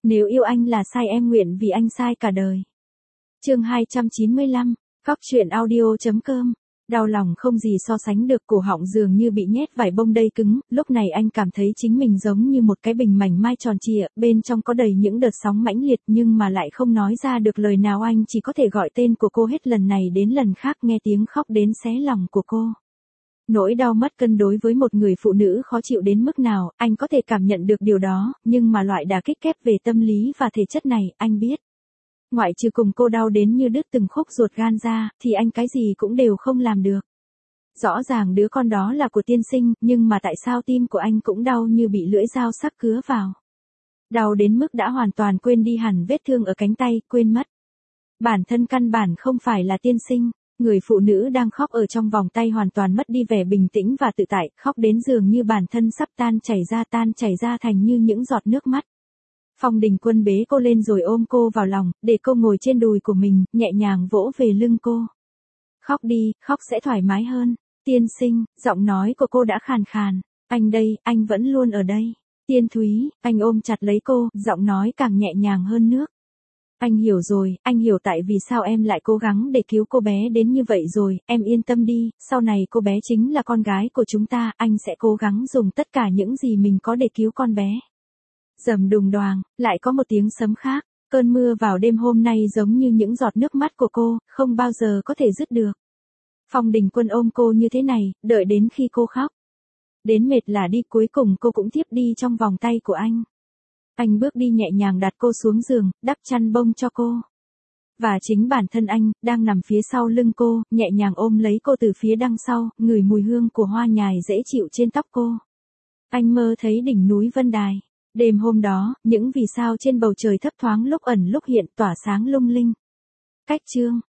Nếu yêu anh là sai em nguyện vì anh sai cả đời. Chương 295, Góc truyện audio.com. Đau lòng không gì so sánh được, cổ họng dường như bị nhét vải bông đầy cứng, lúc này anh cảm thấy chính mình giống như một cái bình mảnh mai tròn trịa, bên trong có đầy những đợt sóng mãnh liệt nhưng mà lại không nói ra được lời nào, anh chỉ có thể gọi tên của cô hết lần này đến lần khác, nghe tiếng khóc đến xé lòng của cô. Nỗi đau mất cân đối với một người phụ nữ khó chịu đến mức nào, anh có thể cảm nhận được điều đó, nhưng mà loại đả kích kép về tâm lý và thể chất này, anh biết. Ngoại trừ cùng cô đau đến như đứt từng khúc ruột gan ra, thì anh cái gì cũng đều không làm được. Rõ ràng đứa con đó là của tiên sinh, nhưng mà tại sao tim của anh cũng đau như bị lưỡi dao sắc cứa vào. Đau đến mức đã hoàn toàn quên đi hẳn vết thương ở cánh tay, quên mất. Bản thân căn bản không phải là tiên sinh. Người phụ nữ đang khóc ở trong vòng tay hoàn toàn mất đi vẻ bình tĩnh và tự tại, khóc đến dường như bản thân sắp tan chảy ra thành như những giọt nước mắt. Phong Đình Quân bế cô lên rồi ôm cô vào lòng, để cô ngồi trên đùi của mình, nhẹ nhàng vỗ về lưng cô. Khóc đi, khóc sẽ thoải mái hơn. Tiên sinh, giọng nói của cô đã khàn khàn. Anh đây, anh vẫn luôn ở đây. Tiên Thúy, anh ôm chặt lấy cô, giọng nói càng nhẹ nhàng hơn nước. Anh hiểu rồi, anh hiểu tại vì sao em lại cố gắng để cứu cô bé đến như vậy rồi, em yên tâm đi, sau này cô bé chính là con gái của chúng ta, anh sẽ cố gắng dùng tất cả những gì mình có để cứu con bé. Rầm đùng đoàng, lại có một tiếng sấm khác, cơn mưa vào đêm hôm nay giống như những giọt nước mắt của cô, không bao giờ có thể dứt được. Phong Đình Quân ôm cô như thế này, đợi đến khi cô khóc. Đến mệt là đi, cuối cùng cô cũng tiếp đi trong vòng tay của anh. Anh bước đi nhẹ nhàng đặt cô xuống giường, đắp chăn bông cho cô. Và chính bản thân anh, đang nằm phía sau lưng cô, nhẹ nhàng ôm lấy cô từ phía đằng sau, ngửi mùi hương của hoa nhài dễ chịu trên tóc cô. Anh mơ thấy đỉnh núi Vân Đài. Đêm hôm đó, những vì sao trên bầu trời thấp thoáng lúc ẩn lúc hiện tỏa sáng lung linh. Cách chương.